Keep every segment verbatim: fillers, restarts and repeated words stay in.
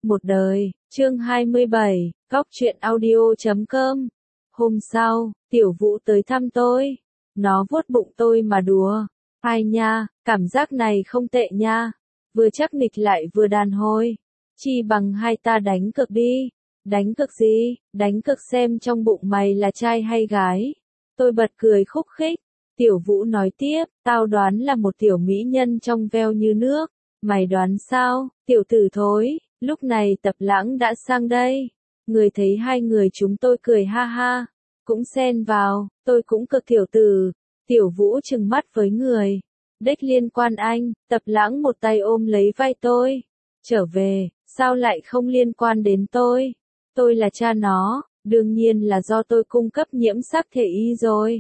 Một đời, chương hai mươi bảy, góc truyện audio chấm com. Hôm sau, Tiểu Vũ tới thăm tôi. Nó vuốt bụng tôi mà đùa. Ai nha, cảm giác này không tệ nha. Vừa chắc nịch lại vừa đàn hồi. Chi bằng hai ta đánh cược đi. Đánh cược gì? Đánh cược xem trong bụng mày là trai hay gái. Tôi bật cười khúc khích. Tiểu Vũ nói tiếp, tao đoán là một tiểu mỹ nhân trong veo như nước. Mày đoán sao? Tiểu tử thối. Lúc này Tập Lãng đã sang đây. Người thấy hai người chúng tôi cười ha ha. Cũng xen vào, tôi cũng cực tiểu tử. Tiểu Vũ trừng mắt với người. Đếch liên quan anh, Tập Lãng một tay ôm lấy vai tôi. Trở về, sao lại không liên quan đến tôi? Tôi là cha nó, đương nhiên là do tôi cung cấp nhiễm sắc thể y rồi.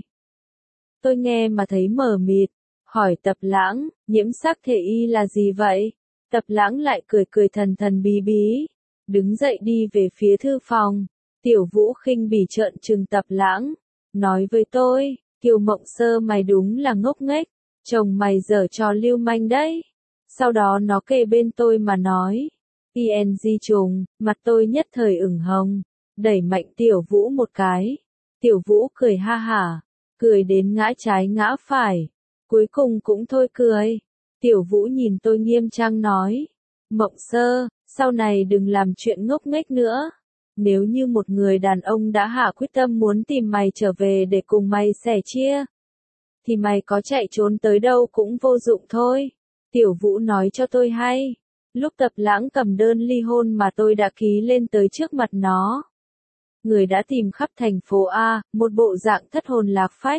Tôi nghe mà thấy mờ mịt, hỏi Tập Lãng, nhiễm sắc thể y là gì vậy? Tập Lãng lại cười cười thần thần bí bí, đứng dậy đi về phía thư phòng. Tiểu Vũ khinh bỉ trợn trừng Tập Lãng, nói với tôi, Kiều Mộng Sơ mày đúng là ngốc nghếch, chồng mày giở trò lưu manh đấy. Sau đó nó kề bên tôi mà nói, i en giê trùng, mặt tôi nhất thời ửng hồng, đẩy mạnh Tiểu Vũ một cái. Tiểu Vũ cười ha hả, cười đến ngã trái ngã phải, cuối cùng cũng thôi cười. Tiểu Vũ nhìn tôi nghiêm trang nói, Mộng Sơ, sau này đừng làm chuyện ngốc nghếch nữa. Nếu như một người đàn ông đã hạ quyết tâm muốn tìm mày trở về để cùng mày sẻ chia, thì mày có chạy trốn tới đâu cũng vô dụng thôi. Tiểu Vũ nói cho tôi hay, lúc Tập Lãng cầm đơn ly hôn mà tôi đã ký lên tới trước mặt nó. Người đã tìm khắp thành phố A, một bộ dạng thất hồn lạc phách.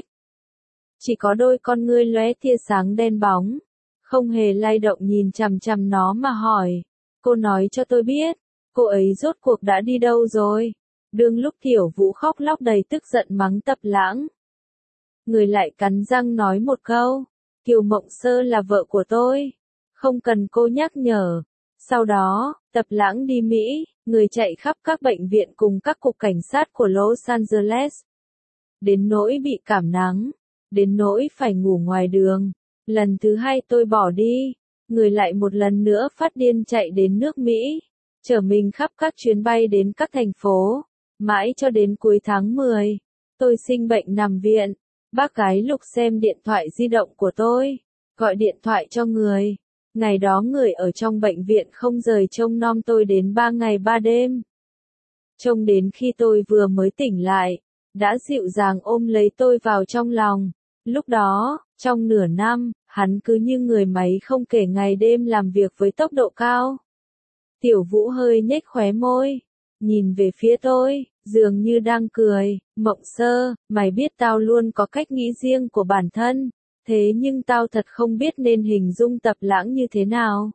Chỉ có đôi con ngươi lóe tia sáng đen bóng, không hề lay động nhìn chằm chằm nó mà hỏi, cô nói cho tôi biết, cô ấy rốt cuộc đã đi đâu rồi? Đương lúc Tiểu Vũ khóc lóc đầy tức giận mắng Tập Lãng, người lại cắn răng nói một câu, Kiều Mộng Sơ là vợ của tôi, không cần cô nhắc nhở. Sau đó, Tập Lãng đi Mỹ, người chạy khắp các bệnh viện cùng các cục cảnh sát của Los Angeles. Đến nỗi bị cảm nắng, đến nỗi phải ngủ ngoài đường. Lần thứ hai tôi bỏ đi, người lại một lần nữa phát điên chạy đến nước Mỹ, chở mình khắp các chuyến bay đến các thành phố, mãi cho đến cuối tháng mười. Tôi sinh bệnh nằm viện, bác gái Lục xem điện thoại di động của tôi, gọi điện thoại cho người. Ngày đó người ở trong bệnh viện không rời trông nom tôi đến ba ngày ba đêm. Trông đến khi tôi vừa mới tỉnh lại, đã dịu dàng ôm lấy tôi vào trong lòng. Lúc đó, trong nửa năm, hắn cứ như người máy không kể ngày đêm làm việc với tốc độ cao. Tiểu Vũ hơi nhếch khóe môi, nhìn về phía tôi, dường như đang cười, Mộng Sơ, mày biết tao luôn có cách nghĩ riêng của bản thân, thế nhưng tao thật không biết nên hình dung Tập Lãng như thế nào.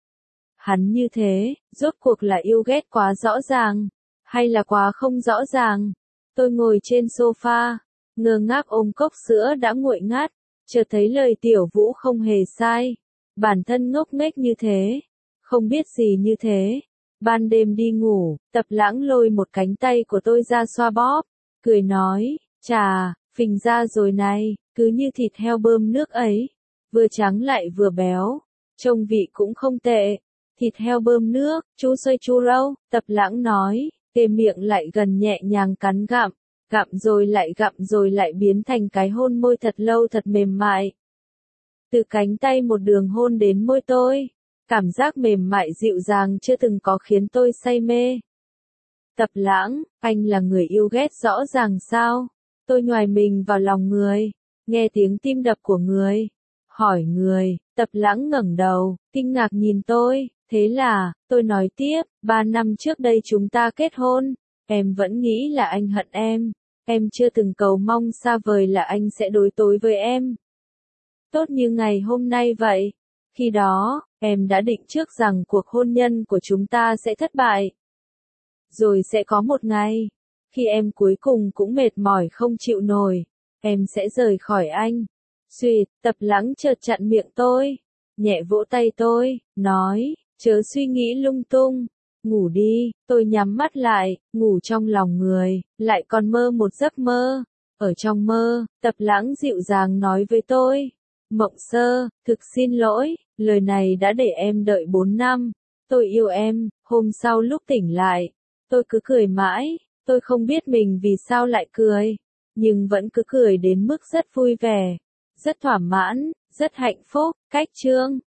Hắn như thế, rốt cuộc là yêu ghét quá rõ ràng, hay là quá không rõ ràng? Tôi ngồi trên sofa, ngơ ngác ôm cốc sữa đã nguội ngát, chợt thấy lời Tiểu Vũ không hề sai. Bản thân ngốc nghếch như thế, không biết gì như thế. Ban đêm đi ngủ, Tập Lãng lôi một cánh tay của tôi ra xoa bóp, cười nói, chà, phình ra rồi này, cứ như thịt heo bơm nước ấy, vừa trắng lại vừa béo, trông vị cũng không tệ. Thịt heo bơm nước, chú xoay chu râu, Tập Lãng nói, kề miệng lại gần nhẹ nhàng cắn gặm, gặm rồi lại gặm rồi lại biến thành cái hôn môi thật lâu thật mềm mại. Từ cánh tay một đường hôn đến môi tôi, cảm giác mềm mại dịu dàng chưa từng có khiến tôi say mê. Tập Lãng, anh là người yêu ghét rõ ràng sao? Tôi nhoài mình vào lòng người, nghe tiếng tim đập của người, hỏi người. Tập Lãng ngẩng đầu, kinh ngạc nhìn tôi, thế là, tôi nói tiếp, ba năm trước đây chúng ta kết hôn, em vẫn nghĩ là anh hận em, em chưa từng cầu mong xa vời là anh sẽ đối tối với em. Tốt như ngày hôm nay vậy. Khi đó, em đã định trước rằng cuộc hôn nhân của chúng ta sẽ thất bại. Rồi sẽ có một ngày, khi em cuối cùng cũng mệt mỏi không chịu nổi, em sẽ rời khỏi anh. Xuyệt, Tập Lãng chợt chặn miệng tôi, nhẹ vỗ tay tôi, nói, chớ suy nghĩ lung tung, ngủ đi. Tôi nhắm mắt lại, ngủ trong lòng người, lại còn mơ một giấc mơ. Ở trong mơ, Tập Lãng dịu dàng nói với tôi, Mộng Sơ, thực xin lỗi, lời này đã để em đợi bốn năm. tôi yêu em. Hôm sau lúc tỉnh lại, tôi cứ cười mãi, tôi không biết mình vì sao lại cười, nhưng vẫn cứ cười đến mức rất vui vẻ, rất thỏa mãn, rất hạnh phúc. Cách chương